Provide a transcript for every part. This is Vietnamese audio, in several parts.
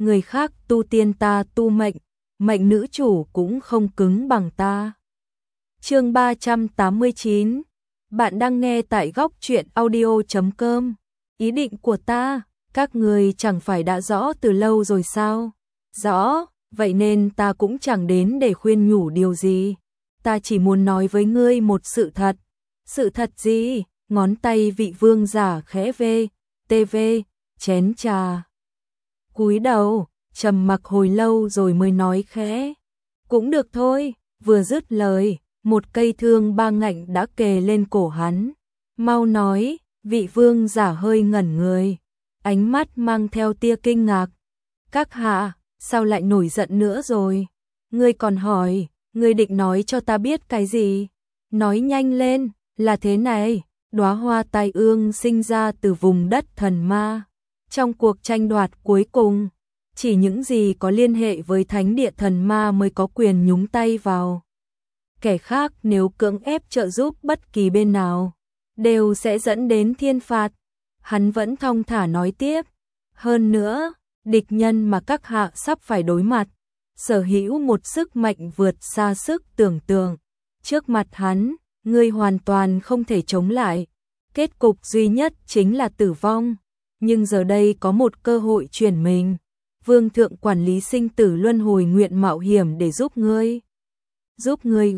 người khác tu tiên ta tu mệnh, mệnh nữ chủ cũng không cứng bằng ta. Chương 389. Bạn đang nghe tại góc truyện audio.com. Ý định của ta, các người chẳng phải đã rõ từ lâu rồi sao? Rõ, vậy nên ta cũng chẳng đến để khuyên nhủ điều gì. Ta chỉ muốn nói với ngươi một sự thật. Sự thật gì? Ngón tay vị vương giả khẽ vê, tv, chén trà. Cúi đầu, trầm mặc hồi lâu rồi mới nói khẽ. Cũng được thôi, vừa dứt lời, một cây thương ba ngạnh đã kề lên cổ hắn. Mau nói, vị vương giả hơi ngẩn người, ánh mắt mang theo tia kinh ngạc. Các hạ, sao lại nổi giận nữa rồi? Ngươi còn hỏi, ngươi định nói cho ta biết cái gì? Nói nhanh lên, là thế này, đóa hoa tai ương sinh ra từ vùng đất thần ma. Trong cuộc tranh đoạt cuối cùng, chỉ những gì có liên hệ với thánh địa thần ma mới có quyền nhúng tay vào. Kẻ khác nếu cưỡng ép trợ giúp bất kỳ bên nào, đều sẽ dẫn đến thiên phạt. Hắn vẫn thong thả nói tiếp. Hơn nữa, địch nhân mà các hạ sắp phải đối mặt, sở hữu một sức mạnh vượt xa sức tưởng tượng. Trước mặt hắn, ngươi hoàn toàn không thể chống lại. Kết cục duy nhất chính là tử vong. Nhưng giờ đây có một cơ hội chuyển mình. Vương thượng quản lý sinh tử luân hồi nguyện mạo hiểm để giúp ngươi. Giúp ngươi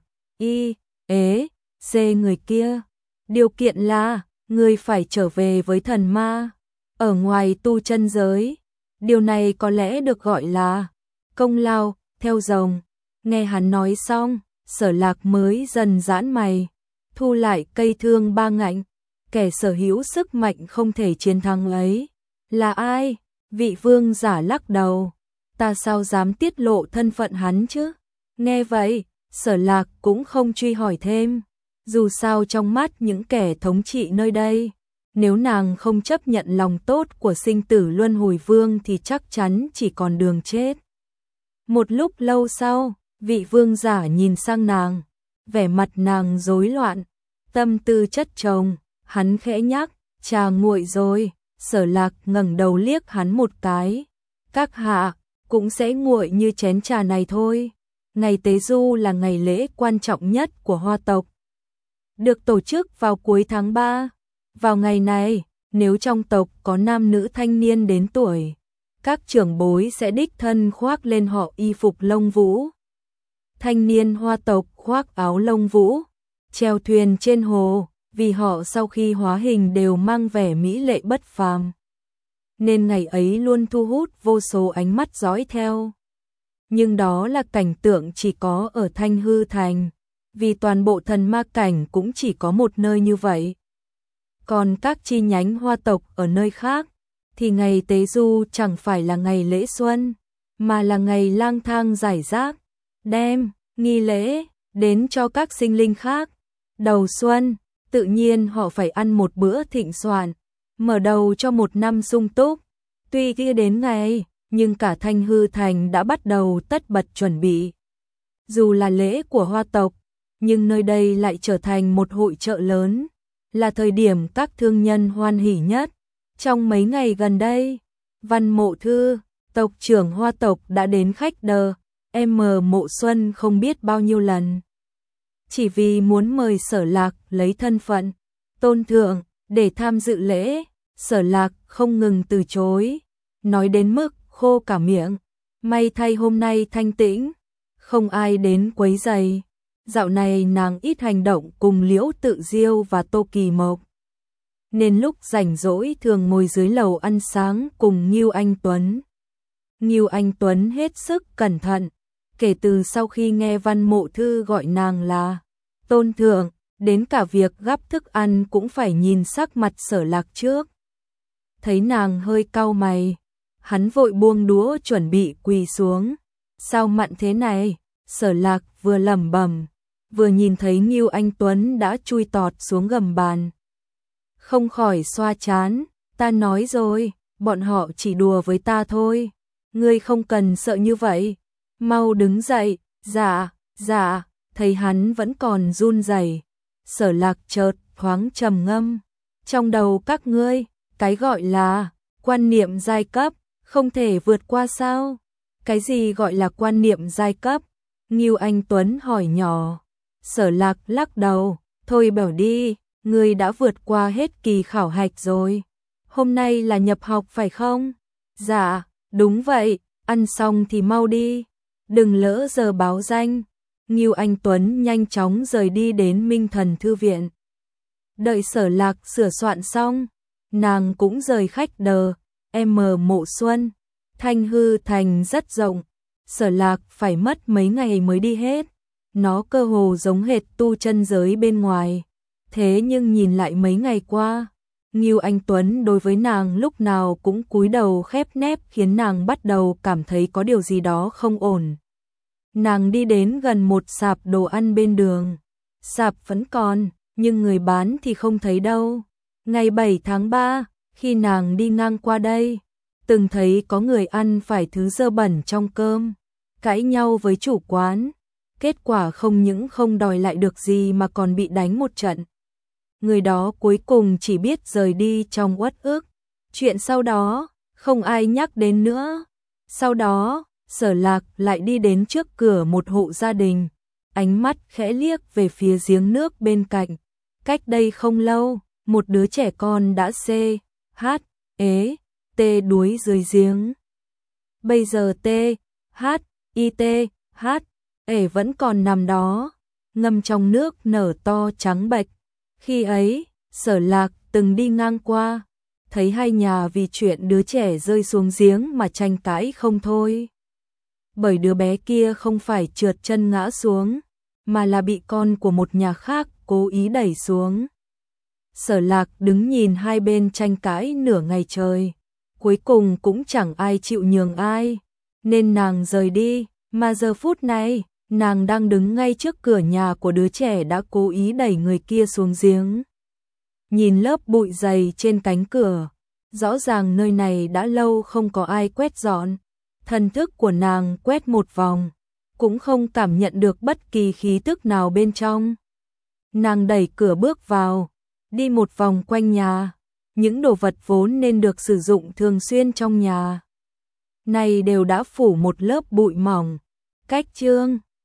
C người kia. Điều kiện là, ngươi phải trở về với thần ma. Ở ngoài tu chân giới, điều này có lẽ được gọi là công lao, theo rồng. Nghe hắn nói xong, Sở Lạc mới dần giãn mày, thu lại cây thương ba ngạnh. Kẻ sở hữu sức mạnh không thể chiến thắng ấy là ai? Vị vương giả lắc đầu. Ta sao dám tiết lộ thân phận hắn chứ? Nghe vậy, Sở Lạc cũng không truy hỏi thêm. Dù sao trong mắt những kẻ thống trị nơi đây, nếu nàng không chấp nhận lòng tốt của sinh tử luân hồi vương thì chắc chắn chỉ còn đường chết. Một lúc lâu sau, vị vương giả nhìn sang nàng, vẻ mặt nàng rối loạn, tâm tư chất chồng. Hắn khẽ nhắc, trà nguội rồi. Sở Lạc ngẩng đầu liếc hắn một cái. Các hạ, cũng sẽ nguội như chén trà này thôi. Ngày Tế Du là ngày lễ quan trọng nhất của Hoa tộc, được tổ chức vào cuối tháng 3. Vào ngày này, nếu trong tộc có nam nữ thanh niên đến tuổi, các trưởng bối sẽ đích thân khoác lên họ y phục lông vũ. Thanh niên Hoa tộc khoác áo lông vũ, chèo thuyền trên hồ. Vì họ sau khi hóa hình đều mang vẻ mỹ lệ bất phàm, nên ngày ấy luôn thu hút vô số ánh mắt dõi theo. Nhưng đó là cảnh tượng chỉ có ở Thanh Hư Thành, vì toàn bộ thần ma cảnh cũng chỉ có một nơi như vậy. Còn các chi nhánh Hoa tộc ở nơi khác, thì ngày Tế Du chẳng phải là ngày lễ xuân, mà là ngày lang thang rải rác, đem nghi lễ đến cho các sinh linh khác. Đầu xuân, tự nhiên họ phải ăn một bữa thịnh soạn, mở đầu cho một năm sung túc. Tuy kia đến ngày, nhưng cả Thanh Hư Thành đã bắt đầu tất bật chuẩn bị. Dù là lễ của Hoa tộc, nhưng nơi đây lại trở thành một hội chợ lớn, là thời điểm các thương nhân hoan hỉ nhất. Trong mấy ngày gần đây, Văn Mộ Thư, tộc trưởng Hoa tộc đã đến khách đờ Mộ Xuân không biết bao nhiêu lần. Chỉ vì muốn mời Sở Lạc lấy thân phận tôn thượng để tham dự lễ. Sở Lạc không ngừng từ chối, nói đến mức khô cả miệng. May thay hôm nay thanh tĩnh, không ai đến quấy rầy. Dạo này nàng ít hành động cùng Liễu Tự Diêu và Tô Kỳ Mộc, nên lúc rảnh rỗi thường ngồi dưới lầu ăn sáng cùng Ngưu Anh Tuấn. Ngưu Anh Tuấn hết sức cẩn thận. Kể từ sau khi nghe Văn Mộ Thư gọi nàng là tôn thượng, đến cả việc gắp thức ăn cũng phải nhìn sắc mặt Sở Lạc trước. Thấy nàng hơi cau mày, hắn vội buông đũa chuẩn bị quỳ xuống. Sao mặn thế này? Sở Lạc vừa lẩm bẩm, vừa nhìn thấy Ngưu Anh Tuấn đã chui tọt xuống gầm bàn. Không khỏi xoa trán. Ta nói rồi, bọn họ chỉ đùa với ta thôi. Ngươi không cần sợ như vậy. Mau đứng dậy. Dạ. Thấy hắn vẫn còn run rẩy, Sở Lạc chợt thoáng trầm ngâm. Trong đầu các ngươi, cái gọi là quan niệm giai cấp Không thể vượt qua sao? Cái gì gọi là quan niệm giai cấp? Ngưu Anh Tuấn hỏi nhỏ. Sở Lạc lắc đầu, thôi bảo đi, ngươi đã vượt qua hết kỳ khảo hạch rồi. Hôm nay là nhập học phải không? Dạ, đúng vậy, ăn xong thì mau đi. Đừng lỡ giờ báo danh. Ngưu Anh Tuấn nhanh chóng rời đi đến Minh Thần Thư Viện. Đợi Sở Lạc sửa soạn xong, nàng cũng rời khách đờ, Mộ Xuân. Thanh Hư Thành rất rộng, Sở Lạc phải mất mấy ngày mới đi hết. Nó cơ hồ giống hệt tu chân giới bên ngoài. Thế nhưng nhìn lại mấy ngày qua, Ngưu Anh Tuấn đối với nàng lúc nào cũng cúi đầu khép nép khiến nàng bắt đầu cảm thấy có điều gì đó không ổn. Nàng đi đến gần một sạp đồ ăn bên đường. Sạp vẫn còn, nhưng người bán thì không thấy đâu. Ngày 7 tháng 3, khi nàng đi ngang qua đây, từng thấy có người ăn phải thứ dơ bẩn trong cơm, cãi nhau với chủ quán. Kết quả không những không đòi lại được gì mà còn bị đánh một trận. Người đó cuối cùng chỉ biết rời đi trong uất ức. Chuyện sau đó, không ai nhắc đến nữa. Sau đó, Sở Lạc lại đi đến trước cửa một hộ gia đình. Ánh mắt khẽ liếc về phía giếng nước bên cạnh. Cách đây không lâu, một đứa trẻ con đã đuối dưới giếng. Bây giờ vẫn còn nằm đó, ngâm trong nước nở to trắng bệch. Khi ấy, Sở Lạc từng đi ngang qua, thấy hai nhà vì chuyện đứa trẻ rơi xuống giếng mà tranh cãi không thôi. Bởi đứa bé kia không phải trượt chân ngã xuống, mà là bị con của một nhà khác cố ý đẩy xuống. Sở Lạc đứng nhìn hai bên tranh cãi nửa ngày trời, cuối cùng cũng chẳng ai chịu nhường ai, nên nàng rời đi, mà giờ phút này, nàng đang đứng ngay trước cửa nhà của đứa trẻ đã cố ý đẩy người kia xuống giếng. Nhìn lớp bụi dày trên cánh cửa, rõ ràng nơi này đã lâu không có ai quét dọn. Thần thức của nàng quét một vòng, cũng không cảm nhận được bất kỳ khí tức nào bên trong. Nàng đẩy cửa bước vào, đi một vòng quanh nhà, những đồ vật vốn nên được sử dụng thường xuyên trong nhà này đều đã phủ một lớp bụi mỏng. Cách chương